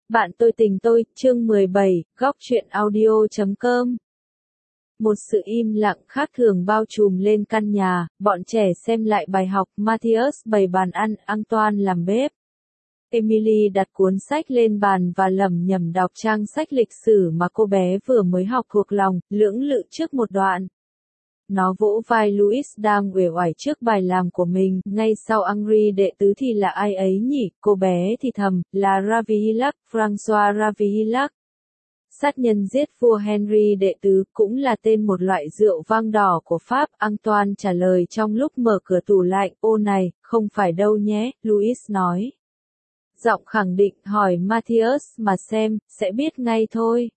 Bạn tôi tình tôi, chương 17, góc truyện audio.com. Một sự im lặng khác thường bao trùm lên căn nhà, bọn trẻ xem lại bài học, Matthias bày bàn ăn, Antoine làm bếp. Emily đặt cuốn sách lên bàn và lẩm nhẩm đọc trang sách lịch sử mà cô bé vừa mới học thuộc lòng, lưỡng lự trước một đoạn. Nó vỗ vai Louis đang uể oải trước bài làm của mình, ngay sau Henri đệ tứ thì là ai ấy nhỉ, cô bé thì thầm, là Ravaillac, François Ravaillac. Sát nhân giết vua Henry đệ tứ cũng là tên một loại rượu vang đỏ của Pháp, Antoine trả lời trong lúc mở cửa tủ lạnh, ô này, không phải đâu nhé, Louis nói. Giọng khẳng định, hỏi Matthias mà xem, sẽ biết ngay thôi.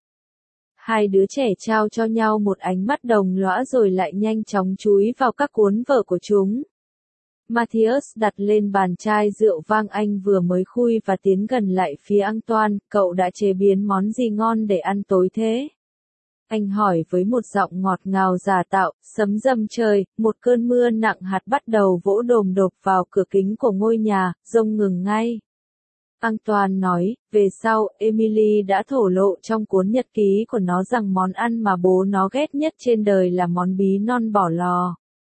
Hai đứa trẻ trao cho nhau một ánh mắt đồng lõa rồi lại nhanh chóng chúi vào các cuốn vở của chúng. Matthias đặt lên bàn chai rượu vang anh vừa mới khui và tiến gần lại phía Antoine, cậu đã chế biến món gì ngon để ăn tối thế? Anh hỏi với một giọng ngọt ngào giả tạo, sấm rầm trời, một cơn mưa nặng hạt bắt đầu vỗ đồm đột vào cửa kính của ngôi nhà, giông ngừng ngay. Antoine nói, về sau, Emily đã thổ lộ trong cuốn nhật ký của nó rằng món ăn mà bố nó ghét nhất trên đời là món bí non bỏ lò.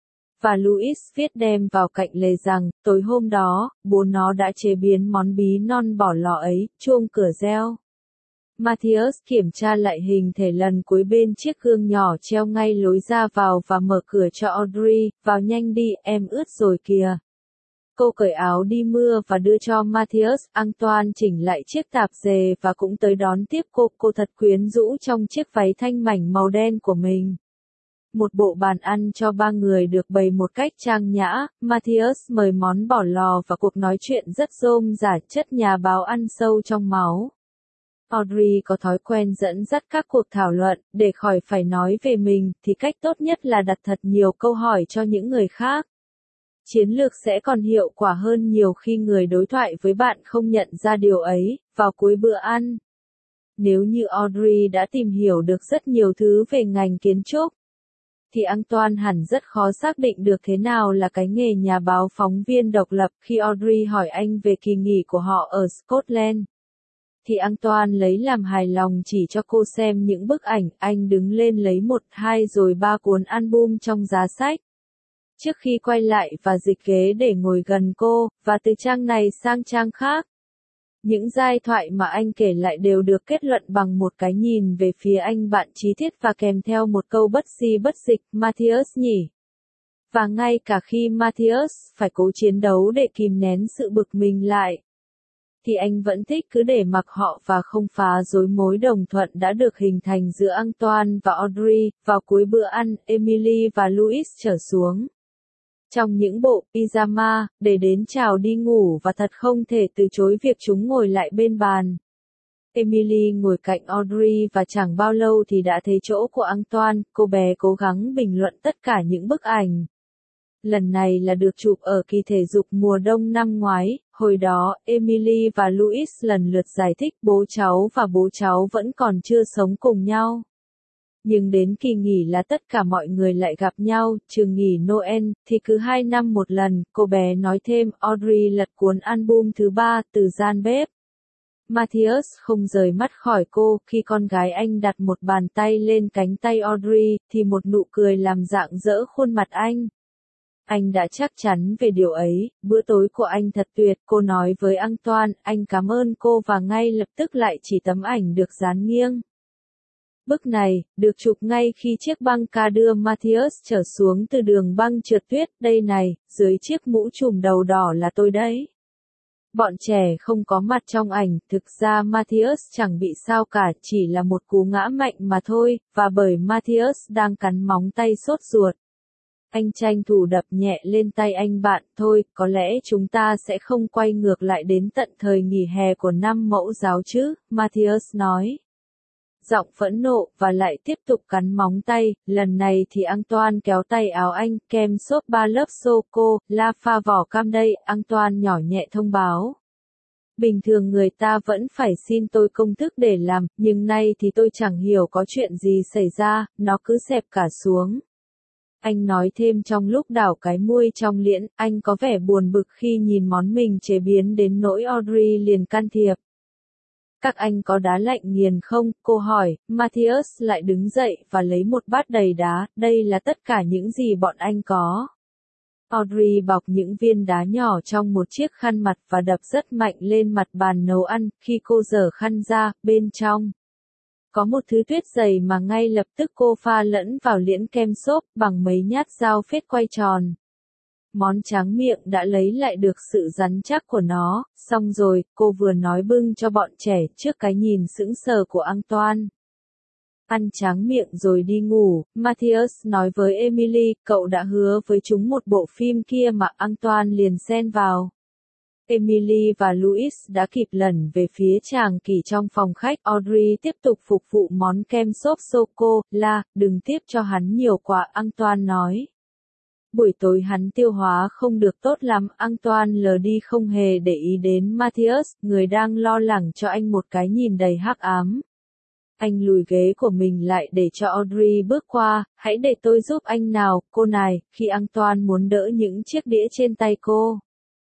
Và Louis viết đem vào cạnh lề rằng, tối hôm đó, bố nó đã chế biến món bí non bỏ lò ấy, chuông cửa reo. Matthias kiểm tra lại hình thể lần cuối bên chiếc gương nhỏ treo ngay lối ra vào và mở cửa cho Audrey, vào nhanh đi, em ướt rồi kìa. Cô cởi áo đi mưa và đưa cho Matthias, Antoine chỉnh lại chiếc tạp dề và cũng tới đón tiếp cô thật quyến rũ trong chiếc váy thanh mảnh màu đen của mình. Một bộ bàn ăn cho ba người được bày một cách trang nhã, Matthias mời món bỏ lò và cuộc nói chuyện rất rôm rả chất nhà báo ăn sâu trong máu. Audrey có thói quen dẫn dắt các cuộc thảo luận, để khỏi phải nói về mình, thì cách tốt nhất là đặt thật nhiều câu hỏi cho những người khác. Chiến lược sẽ còn hiệu quả hơn nhiều khi người đối thoại với bạn không nhận ra điều ấy, vào cuối bữa ăn. Nếu như Audrey đã tìm hiểu được rất nhiều thứ về ngành kiến trúc, thì Antoine hẳn rất khó xác định được thế nào là cái nghề nhà báo phóng viên độc lập. Khi Audrey hỏi anh về kỳ nghỉ của họ ở Scotland, thì Antoine lấy làm hài lòng chỉ cho cô xem những bức ảnh, anh đứng lên lấy 1, 2 rồi 3 cuốn album trong giá sách. Trước khi quay lại và dịch ghế để ngồi gần cô, và từ trang này sang trang khác. Những giai thoại mà anh kể lại đều được kết luận bằng một cái nhìn về phía anh bạn Chí Thiết và kèm theo một câu bất di bất dịch, Matthias nhỉ. Và ngay cả khi Matthias phải cố chiến đấu để kìm nén sự bực mình lại, thì anh vẫn thích cứ để mặc họ và không phá rối mối đồng thuận đã được hình thành giữa Antoine và Audrey. Vào cuối bữa ăn, Emily và Louis trở xuống trong những bộ pyjama, để đến chào đi ngủ và thật không thể từ chối việc chúng ngồi lại bên bàn. Emily ngồi cạnh Audrey và chẳng bao lâu thì đã thấy chỗ của Antoine, cô bé cố gắng bình luận tất cả những bức ảnh. Lần này là được chụp ở kỳ thể dục mùa đông năm ngoái, hồi đó, Emily và Louis lần lượt giải thích bố cháu vẫn còn chưa sống cùng nhau. Nhưng đến kỳ nghỉ là tất cả mọi người lại gặp nhau, trừ nghỉ Noel, thì cứ 2 năm một lần, cô bé nói thêm. Audrey lật cuốn album thứ 3, từ gian bếp. Matthias không rời mắt khỏi cô, khi con gái anh đặt một bàn tay lên cánh tay Audrey, thì một nụ cười làm rạng rỡ khuôn mặt anh. Anh đã chắc chắn về điều ấy, bữa tối của anh thật tuyệt, cô nói với Antoine, anh cảm ơn cô và ngay lập tức lại chỉ tấm ảnh được dán nghiêng. Bức này, được chụp ngay khi chiếc băng ca đưa Matthias trở xuống từ đường băng trượt tuyết, đây này, dưới chiếc mũ trùm đầu đỏ là tôi đấy. Bọn trẻ không có mặt trong ảnh, thực ra Matthias chẳng bị sao cả, chỉ là một cú ngã mạnh mà thôi, và bởi Matthias đang cắn móng tay sốt ruột. Anh tranh thủ đập nhẹ lên tay anh bạn, thôi, có lẽ chúng ta sẽ không quay ngược lại đến tận thời nghỉ hè của năm mẫu giáo chứ, Matthias nói. Giọng phẫn nộ, và lại tiếp tục cắn móng tay, lần này thì Antoine kéo tay áo anh, kem xốp 3 lớp sô-cô, la pha vỏ cam đây, Antoine nhỏ nhẹ thông báo. Bình thường người ta vẫn phải xin tôi công thức để làm, nhưng nay thì tôi chẳng hiểu có chuyện gì xảy ra, nó cứ xẹp cả xuống. Anh nói thêm trong lúc đảo cái muôi trong liễn, anh có vẻ buồn bực khi nhìn món mình chế biến đến nỗi Audrey liền can thiệp. Các anh có đá lạnh nghiền không? Cô hỏi, Matthias lại đứng dậy và lấy một bát đầy đá, đây là tất cả những gì bọn anh có. Audrey bọc những viên đá nhỏ trong một chiếc khăn mặt và đập rất mạnh lên mặt bàn nấu ăn, khi cô giở khăn ra, bên trong có một thứ tuyết dày mà ngay lập tức cô pha lẫn vào liễn kem xốp bằng mấy nhát dao phết quay tròn. Món tráng miệng đã lấy lại được sự rắn chắc của nó, xong rồi, cô vừa nói bưng cho bọn trẻ trước cái nhìn sững sờ của Antoine. Ăn tráng miệng rồi đi ngủ, Matthias nói với Emily, cậu đã hứa với chúng một bộ phim kia mà Antoine liền xen vào. Emily và Louis đã kịp lẩn về phía chàng kỳ trong phòng khách. Audrey tiếp tục phục vụ món kem xốp sô-cô-la, đừng tiếp cho hắn nhiều quá, Antoine nói. Buổi tối hắn tiêu hóa không được tốt lắm, Antoine lờ đi không hề để ý đến Matthias, người đang lo lắng cho anh một cái nhìn đầy hắc ám. Anh lùi ghế của mình lại để cho Audrey bước qua, hãy để tôi giúp anh nào, cô này, khi Antoine muốn đỡ những chiếc đĩa trên tay cô.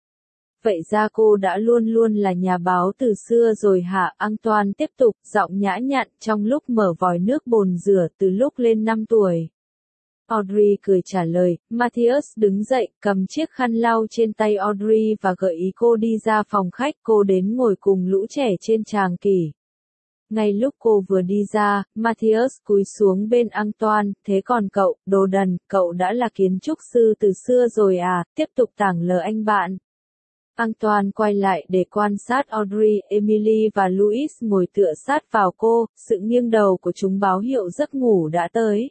Vậy ra cô đã luôn luôn là nhà báo từ xưa rồi hả? Antoine tiếp tục, giọng nhã nhặn trong lúc mở vòi nước bồn rửa từ lúc lên 5 tuổi. Audrey cười trả lời, Matthias đứng dậy, cầm chiếc khăn lau trên tay Audrey và gợi ý cô đi ra phòng khách, cô đến ngồi cùng lũ trẻ trên tràng kỷ. Ngay lúc cô vừa đi ra, Matthias cúi xuống bên Antoine, thế còn cậu, đồ đần, cậu đã là kiến trúc sư từ xưa rồi à, tiếp tục tảng lờ anh bạn. Antoine quay lại để quan sát Audrey, Emily và Louis ngồi tựa sát vào cô, sự nghiêng đầu của chúng báo hiệu giấc ngủ đã tới.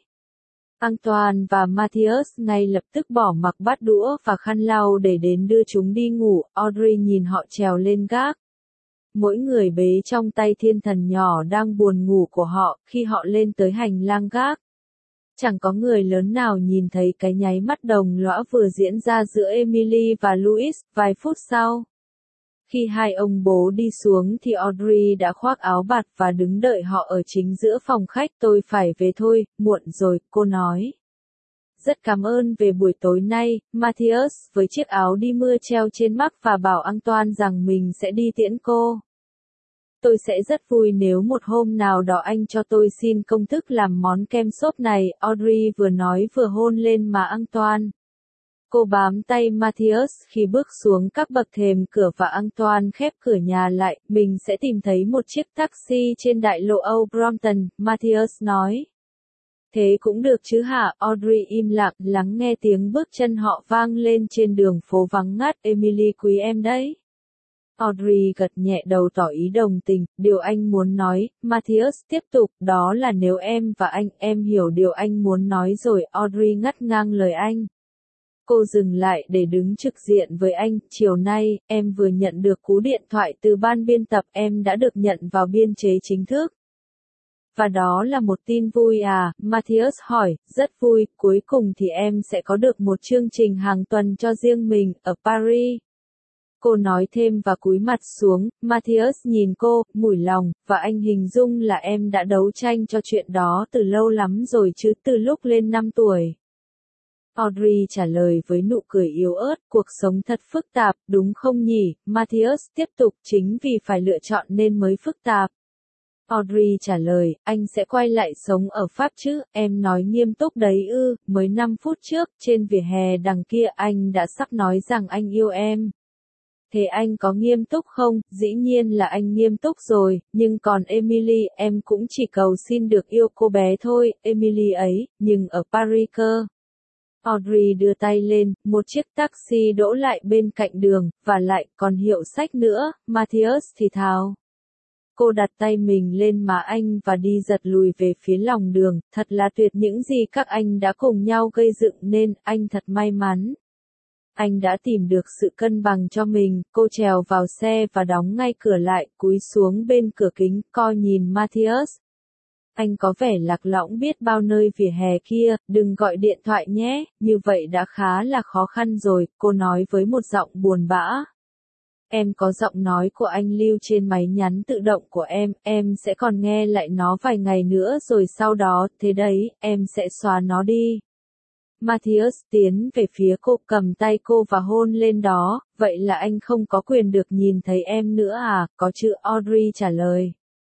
Antoine và Matthias ngay lập tức bỏ mặc bát đũa và khăn lau để đến đưa chúng đi ngủ, Audrey nhìn họ trèo lên gác. Mỗi người bế trong tay thiên thần nhỏ đang buồn ngủ của họ, khi họ lên tới hành lang gác. Chẳng có người lớn nào nhìn thấy cái nháy mắt đồng lõa vừa diễn ra giữa Emily và Louis, vài phút sau. Khi hai ông bố đi xuống thì Audrey đã khoác áo bạt và đứng đợi họ ở chính giữa phòng khách. Tôi phải về thôi, muộn rồi, cô nói. Rất cảm ơn về buổi tối nay, Matthias, với chiếc áo đi mưa treo trên mắt và bảo Antoine rằng mình sẽ đi tiễn cô. Tôi sẽ rất vui nếu một hôm nào đó anh cho tôi xin công thức làm món kem xốp này, Audrey vừa nói vừa hôn lên má Antoine. Cô bám tay Matthias khi bước xuống các bậc thềm cửa và Antoine khép cửa nhà lại, mình sẽ tìm thấy một chiếc taxi trên đại lộ Âu Brompton, Matthias nói. Thế cũng được chứ hả? Audrey im lặng, lắng nghe tiếng bước chân họ vang lên trên đường phố vắng ngắt. Emily quý em đấy. Audrey gật nhẹ đầu tỏ ý đồng tình, điều anh muốn nói, Matthias tiếp tục, đó là nếu em và em hiểu điều anh muốn nói rồi, Audrey ngắt ngang lời anh. Cô dừng lại để đứng trực diện với anh, chiều nay, em vừa nhận được cú điện thoại từ ban biên tập, em đã được nhận vào biên chế chính thức. Và đó là một tin vui à, Matthias hỏi, rất vui, cuối cùng thì em sẽ có được một chương trình hàng tuần cho riêng mình, ở Paris. Cô nói thêm và cúi mặt xuống, Matthias nhìn cô, mủi lòng, và anh hình dung là em đã đấu tranh cho chuyện đó từ lâu lắm rồi chứ, từ lúc lên 5 tuổi. Audrey trả lời với nụ cười yếu ớt, cuộc sống thật phức tạp, đúng không nhỉ? Matthias tiếp tục, chính vì phải lựa chọn nên mới phức tạp. Audrey trả lời, anh sẽ quay lại sống ở Pháp chứ, em nói nghiêm túc đấy ư, mới 5 phút trước, trên vỉa hè đằng kia anh đã sắp nói rằng anh yêu em. Thế anh có nghiêm túc không? Dĩ nhiên là anh nghiêm túc rồi, nhưng còn Emily, em cũng chỉ cầu xin được yêu cô bé thôi, Emily ấy, nhưng ở Paris cơ. Audrey đưa tay lên, một chiếc taxi đỗ lại bên cạnh đường, và lại còn hiệu sách nữa, Matthias thì thào. Cô đặt tay mình lên má anh và đi giật lùi về phía lòng đường, thật là tuyệt những gì các anh đã cùng nhau gây dựng nên, anh thật may mắn. Anh đã tìm được sự cân bằng cho mình, cô trèo vào xe và đóng ngay cửa lại, cúi xuống bên cửa kính, coi nhìn Matthias. Anh có vẻ lạc lõng biết bao nơi vỉa hè kia, đừng gọi điện thoại nhé, như vậy đã khá là khó khăn rồi, cô nói với một giọng buồn bã. Em có giọng nói của anh lưu trên máy nhắn tự động của em sẽ còn nghe lại nó vài ngày nữa rồi sau đó, thế đấy, em sẽ xóa nó đi. Matthias tiến về phía cô, cầm tay cô và hôn lên đó. Vậy là anh không có quyền được nhìn thấy em nữa à? Có chứ, Audrey trả lời.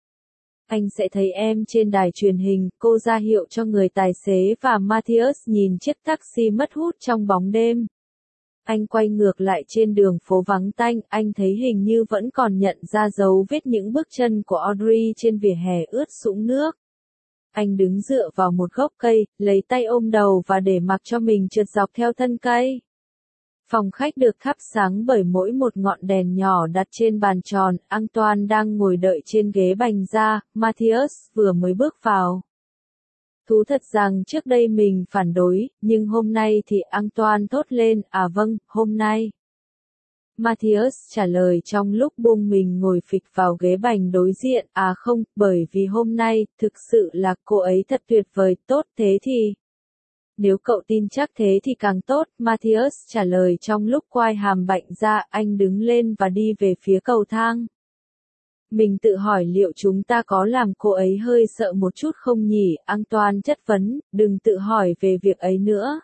Anh sẽ thấy em trên đài truyền hình, cô ra hiệu cho người tài xế và Matthias nhìn chiếc taxi mất hút trong bóng đêm. Anh quay ngược lại trên đường phố vắng tanh, anh thấy hình như vẫn còn nhận ra dấu vết những bước chân của Audrey trên vỉa hè ướt sũng nước. Anh đứng dựa vào một gốc cây, lấy tay ôm đầu và để mặc cho mình trượt dọc theo thân cây. Phòng khách được thắp sáng bởi mỗi một ngọn đèn nhỏ đặt trên bàn tròn, Antoine đang ngồi đợi trên ghế bành da, Matthias vừa mới bước vào. Thú thật rằng trước đây mình phản đối, nhưng hôm nay thì Antoine thốt lên, à vâng, hôm nay. Matthias trả lời trong lúc buông mình ngồi phịch vào ghế bành đối diện, à không, bởi vì hôm nay, thực sự là cô ấy thật tuyệt vời, tốt thế thì. Nếu cậu tin chắc thế thì càng tốt, Matthias trả lời trong lúc quai hàm bạnh ra, anh đứng lên và đi về phía cầu thang. Mình tự hỏi liệu chúng ta có làm cô ấy hơi sợ một chút không nhỉ, Antoine chất vấn, đừng tự hỏi về việc ấy nữa.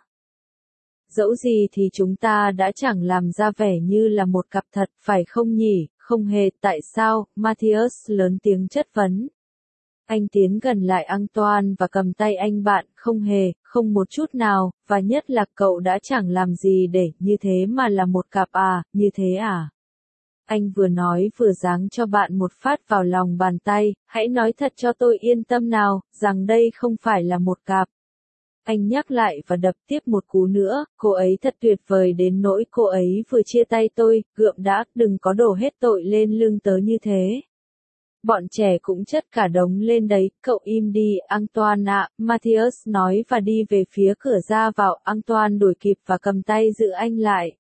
Dẫu gì thì chúng ta đã chẳng làm ra vẻ như là một cặp thật, phải không nhỉ, không hề, tại sao, Matthias lớn tiếng chất vấn. Anh tiến gần lại Antoine và cầm tay anh bạn, không hề, không một chút nào, và nhất là cậu đã chẳng làm gì để như thế mà là một cặp à, như thế à. Anh vừa nói vừa giáng cho bạn một phát vào lòng bàn tay, hãy nói thật cho tôi yên tâm nào, rằng đây không phải là một cặp. Anh nhắc lại và đập tiếp một cú nữa, cô ấy thật tuyệt vời đến nỗi cô ấy vừa chia tay tôi, gượm đã, đừng có đổ hết tội lên lưng tớ như thế. Bọn trẻ cũng chất cả đống lên đấy, cậu im đi, Antoine ạ, Matthias nói và đi về phía cửa ra vào, Antoine đuổi kịp và cầm tay giữ anh lại.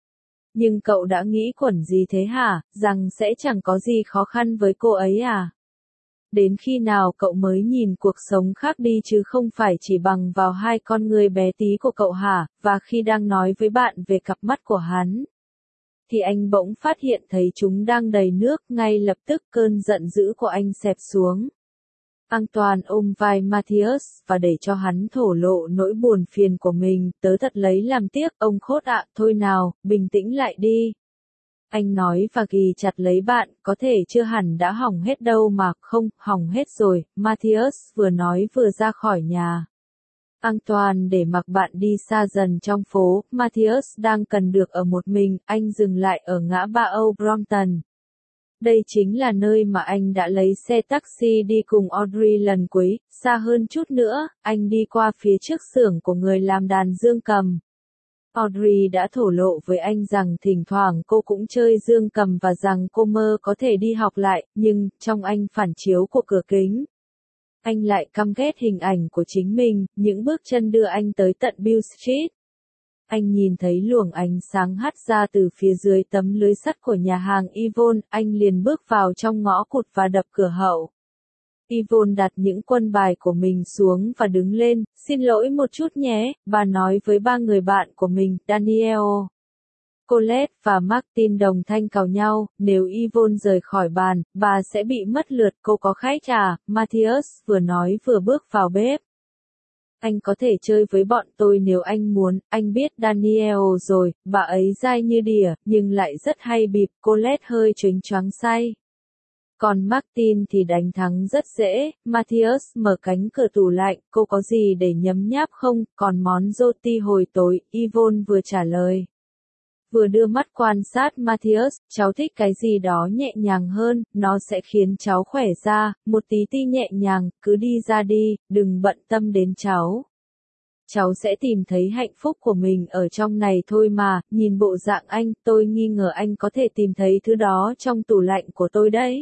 Nhưng cậu đã nghĩ quẩn gì thế hả, rằng sẽ chẳng có gì khó khăn với cô ấy à? Đến khi nào cậu mới nhìn cuộc sống khác đi chứ không phải chỉ bằng vào hai con người bé tí của cậu hả, và khi đang nói với bạn về cặp mắt của hắn, thì anh bỗng phát hiện thấy chúng đang đầy nước, ngay lập tức cơn giận dữ của anh xẹp xuống. Antoine ôm vai Matthias và để cho hắn thổ lộ nỗi buồn phiền của mình, tớ thật lấy làm tiếc, ông khốt ạ, thôi nào, bình tĩnh lại đi. Anh nói và ghì chặt lấy bạn, có thể chưa hẳn đã hỏng hết đâu mà, không, hỏng hết rồi, Matthias vừa nói vừa ra khỏi nhà. Antoine để mặc bạn đi xa dần trong phố, Matthias đang cần được ở một mình, anh dừng lại ở ngã ba Âu Brompton. Đây chính là nơi mà anh đã lấy xe taxi đi cùng Audrey lần cuối, xa hơn chút nữa, anh đi qua phía trước xưởng của người làm đàn dương cầm. Audrey đã thổ lộ với anh rằng thỉnh thoảng cô cũng chơi dương cầm và rằng cô mơ có thể đi học lại, nhưng, trong anh phản chiếu của cửa kính, anh lại căm ghét hình ảnh của chính mình, những bước chân đưa anh tới tận Beale Street. Anh nhìn thấy luồng ánh sáng hắt ra từ phía dưới tấm lưới sắt của nhà hàng Yvonne, anh liền bước vào trong ngõ cụt và đập cửa hậu. Yvonne đặt những quân bài của mình xuống và đứng lên, xin lỗi một chút nhé, bà nói với ba người bạn của mình, Daniel, Colette và Martin đồng thanh cào nhau, nếu Yvonne rời khỏi bàn, bà sẽ bị mất lượt, cô có khách à, Matthias vừa nói vừa bước vào bếp. Anh có thể chơi với bọn tôi nếu anh muốn, anh biết Daniel rồi, bà ấy dai như đỉa, nhưng lại rất hay bịp, Colette hơi choáng choáng say. Còn Martin thì đánh thắng rất dễ, Matthias mở cánh cửa tủ lạnh, cô có gì để nhấm nháp không, còn món roti hồi tối, Yvonne vừa trả lời. Vừa đưa mắt quan sát Matthias, cháu thích cái gì đó nhẹ nhàng hơn, nó sẽ khiến cháu khỏe ra, một tí ti nhẹ nhàng, cứ đi ra đi, đừng bận tâm đến cháu. Cháu sẽ tìm thấy hạnh phúc của mình ở trong này thôi mà, nhìn bộ dạng anh, tôi nghi ngờ anh có thể tìm thấy thứ đó trong tủ lạnh của tôi đấy.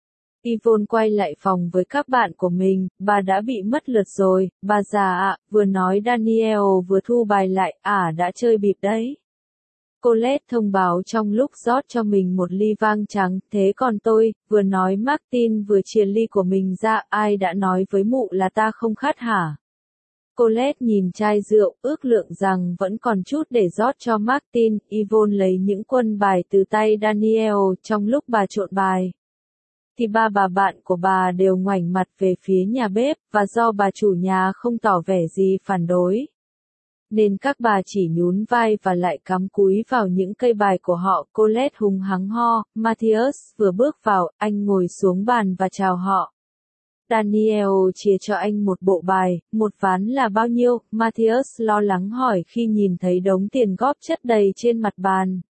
Yvonne quay lại phòng với các bạn của mình, bà đã bị mất lượt rồi, bà già ạ, vừa nói Daniel vừa thu bài lại, đã chơi bịp đấy. Colette thông báo trong lúc rót cho mình một ly vang trắng, thế còn tôi, vừa nói Martin vừa chìa ly của mình ra, ai đã nói với mụ là ta không khát hả? Colette nhìn chai rượu, ước lượng rằng vẫn còn chút để rót cho Martin, Yvonne lấy những quân bài từ tay Daniel, trong lúc bà trộn bài. Thì ba bà bạn của bà đều ngoảnh mặt về phía nhà bếp, và do bà chủ nhà không tỏ vẻ gì phản đối, nên các bà chỉ nhún vai và lại cắm cúi vào những cây bài của họ. Colette hùng hắng ho, Matthias vừa bước vào, anh ngồi xuống bàn và chào họ. Daniel chia cho anh một bộ bài, một ván là bao nhiêu? Matthias lo lắng hỏi khi nhìn thấy đống tiền góp chất đầy trên mặt bàn.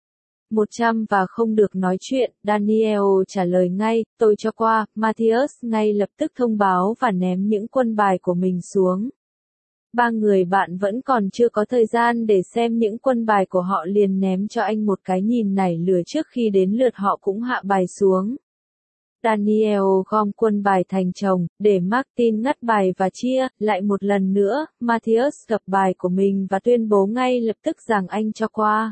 100 và không được nói chuyện, Daniel trả lời ngay, tôi cho qua. Matthias ngay lập tức thông báo và ném những quân bài của mình xuống. Ba người bạn vẫn còn chưa có thời gian để xem những quân bài của họ liền ném cho anh một cái nhìn nảy lửa trước khi đến lượt họ cũng hạ bài xuống. Daniel gom quân bài thành chồng, để Martin ngắt bài và chia, lại một lần nữa, Matthias gập bài của mình và tuyên bố ngay lập tức rằng anh cho qua.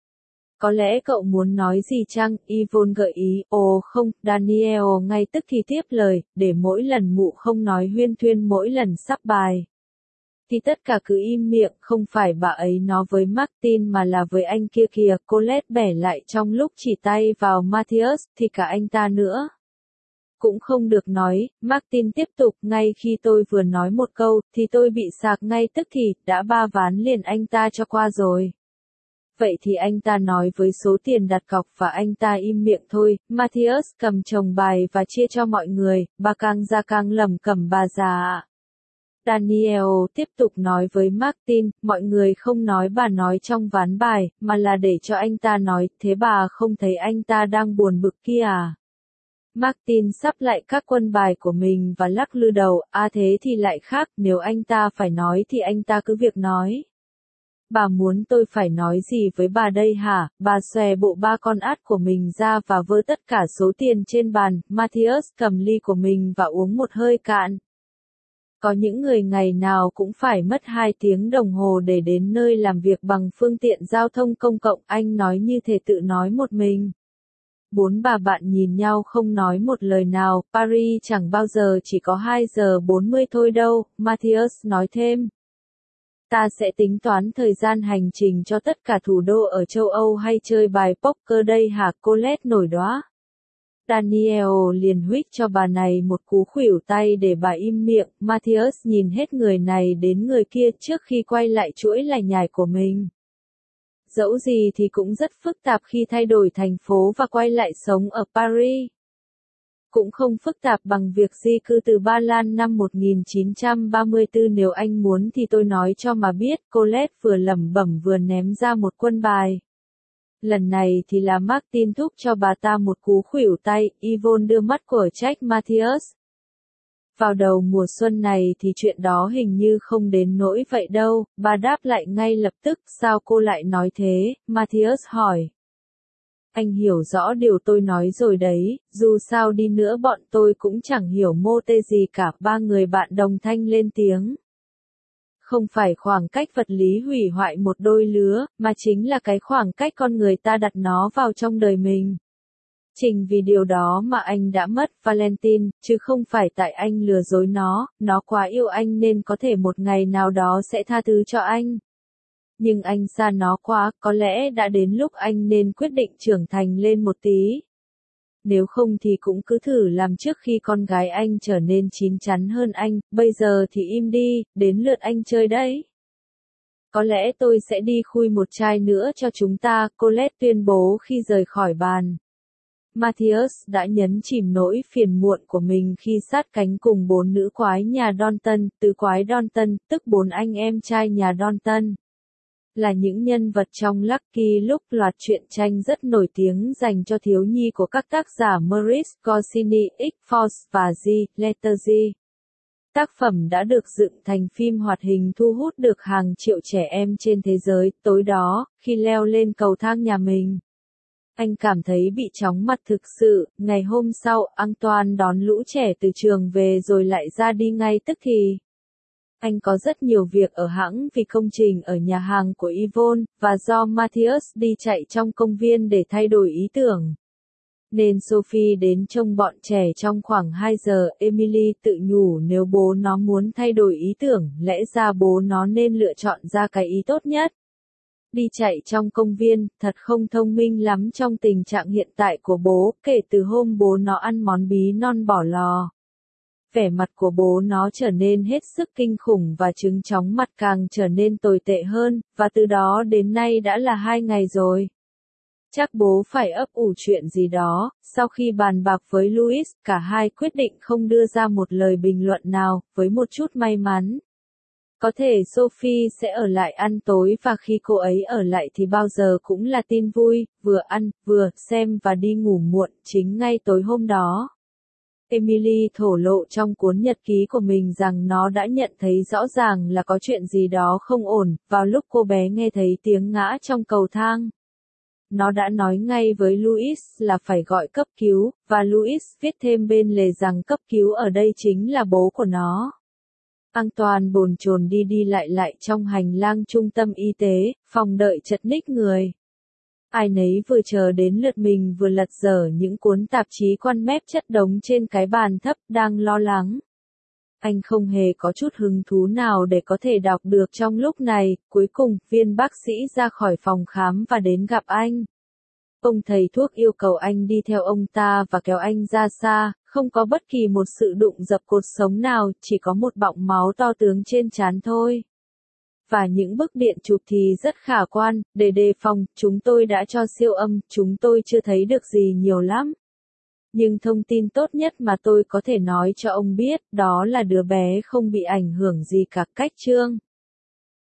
Có lẽ cậu muốn nói gì chăng? Yvonne gợi ý. Ồ không, Daniel ngay tức thì tiếp lời, để mỗi lần mụ không nói huyên thuyên mỗi lần sắp bài. Thì tất cả cứ im miệng, không phải bà ấy nói với Martin mà là với anh kia kìa. Colette bẻ lại trong lúc chỉ tay vào Matthias, thì cả anh ta nữa. Cũng không được nói, Martin tiếp tục, ngay khi tôi vừa nói một câu, thì tôi bị sạc ngay tức thì, đã 3 ván liền anh ta cho qua rồi. Vậy thì anh ta nói với số tiền đặt cọc và anh ta im miệng thôi. Matthias cầm chồng bài và chia cho mọi người, bà càng ra càng lẩm cẩm bà già ạ. Daniel tiếp tục nói với Martin, mọi người không nói bà nói trong ván bài, mà là để cho anh ta nói, thế bà không thấy anh ta đang buồn bực kia à? Martin sắp lại các quân bài của mình và lắc lư đầu, thế thì lại khác, nếu anh ta phải nói thì anh ta cứ việc nói. Bà muốn tôi phải nói gì với bà đây hả? Bà xòe bộ 3 con át của mình ra và vơ tất cả số tiền trên bàn. Matthias cầm ly của mình và uống một hơi cạn. Có những người ngày nào cũng phải mất 2 tiếng đồng hồ để đến nơi làm việc bằng phương tiện giao thông công cộng, anh nói như thể tự nói một mình. 4 bà bạn nhìn nhau không nói một lời nào, Paris chẳng bao giờ chỉ có 2 giờ 40 thôi đâu, Matthias nói thêm. Ta sẽ tính toán thời gian hành trình cho tất cả thủ đô ở châu Âu hay chơi bài poker đây hả? Colette nổi đoá. Daniel liền huých cho bà này một cú khuỷu tay để bà im miệng. Matthias nhìn hết người này đến người kia trước khi quay lại chuỗi lải nhải của mình. Dẫu gì thì cũng rất phức tạp khi thay đổi thành phố và quay lại sống ở Paris. Cũng không phức tạp bằng việc di cư từ Ba Lan năm 1934 nếu anh muốn thì tôi nói cho mà biết, Colette vừa lẩm bẩm vừa ném ra một quân bài. Lần này thì là Martin thúc cho bà ta một cú khuỷu tay, Yvonne đưa mắt của trách Matthias. Vào đầu mùa xuân này thì chuyện đó hình như không đến nỗi vậy đâu, bà đáp lại ngay lập tức, sao cô lại nói thế? Matthias hỏi. Anh hiểu rõ điều tôi nói rồi đấy, dù sao đi nữa bọn tôi cũng chẳng hiểu mô tê gì cả. 3 người bạn đồng thanh lên tiếng. Không phải khoảng cách vật lý hủy hoại một đôi lứa, mà chính là cái khoảng cách con người ta đặt nó vào trong đời mình. Chính vì điều đó mà anh đã mất Valentine, chứ không phải tại anh lừa dối nó quá yêu anh nên có thể một ngày nào đó sẽ tha thứ cho anh. Nhưng anh xa nó quá, có lẽ đã đến lúc anh nên quyết định trưởng thành lên một tí. Nếu không thì cũng cứ thử làm trước khi con gái anh trở nên chín chắn hơn anh, bây giờ thì im đi, đến lượt anh chơi đấy. Có lẽ tôi sẽ đi khui một chai nữa cho chúng ta, Colette tuyên bố khi rời khỏi bàn. Matthias đã nhấn chìm nỗi phiền muộn của mình khi sát cánh cùng 4 nữ quái nhà Dalton, tứ quái Dalton, tức 4 anh em trai nhà Dalton. Là những nhân vật trong Lucky Luke, loạt truyện tranh rất nổi tiếng dành cho thiếu nhi của các tác giả Maurice Goscinny, X-Force và G. Letterzi. Tác phẩm đã được dựng thành phim hoạt hình thu hút được hàng triệu trẻ em trên thế giới. Tối đó, khi leo lên cầu thang nhà mình, anh cảm thấy bị chóng mặt thực sự. Ngày hôm sau, Antoine đón lũ trẻ từ trường về rồi lại ra đi ngay tức thì. Anh có rất nhiều việc ở hãng vì công trình ở nhà hàng của Yvonne, và do Matthias đi chạy trong công viên để thay đổi ý tưởng. Nên Sophie đến trông bọn trẻ trong khoảng 2 giờ, Emily tự nhủ nếu bố nó muốn thay đổi ý tưởng, lẽ ra bố nó nên lựa chọn ra cái ý tốt nhất. Đi chạy trong công viên, thật không thông minh lắm trong tình trạng hiện tại của bố, kể từ hôm bố nó ăn món bí non bỏ lò. vẻ mặt của bố nó trở nên hết sức kinh khủng và trứng chóng mặt càng trở nên tồi tệ hơn, và từ đó đến nay đã là 2 ngày rồi. Chắc bố phải ấp ủ chuyện gì đó. Sau khi bàn bạc với Louis, cả hai quyết định không đưa ra một lời bình luận nào, với một chút may mắn. Có thể Sophie sẽ ở lại ăn tối và khi cô ấy ở lại thì bao giờ cũng là tin vui, vừa ăn, vừa xem và đi ngủ muộn, chính ngay tối hôm đó. Emily thổ lộ trong cuốn nhật ký của mình rằng nó đã nhận thấy rõ ràng là có chuyện gì đó không ổn, vào lúc cô bé nghe thấy tiếng ngã trong cầu thang. Nó đã nói ngay với Louis là phải gọi cấp cứu, và Louis viết thêm bên lề rằng cấp cứu ở đây chính là bố của nó. Antoine bồn chồn đi lại trong hành lang trung tâm y tế, phòng đợi chật ních người. Ai nấy vừa chờ đến lượt mình vừa lật dở những cuốn tạp chí quan mép chất đống trên cái bàn thấp, đang lo lắng. Anh không hề có chút hứng thú nào để có thể đọc được trong lúc này. Cuối cùng, viên bác sĩ ra khỏi phòng khám và đến gặp anh. Ông thầy thuốc yêu cầu anh đi theo ông ta và kéo anh ra xa, không có bất kỳ một sự đụng dập cột sống nào, chỉ có một bọng máu to tướng trên trán thôi. Và những bức điện chụp thì rất khả quan, để đề phòng, chúng tôi đã cho siêu âm, chúng tôi chưa thấy được gì nhiều lắm. Nhưng thông tin tốt nhất mà tôi có thể nói cho ông biết, đó là đứa bé không bị ảnh hưởng gì cả. Cách chương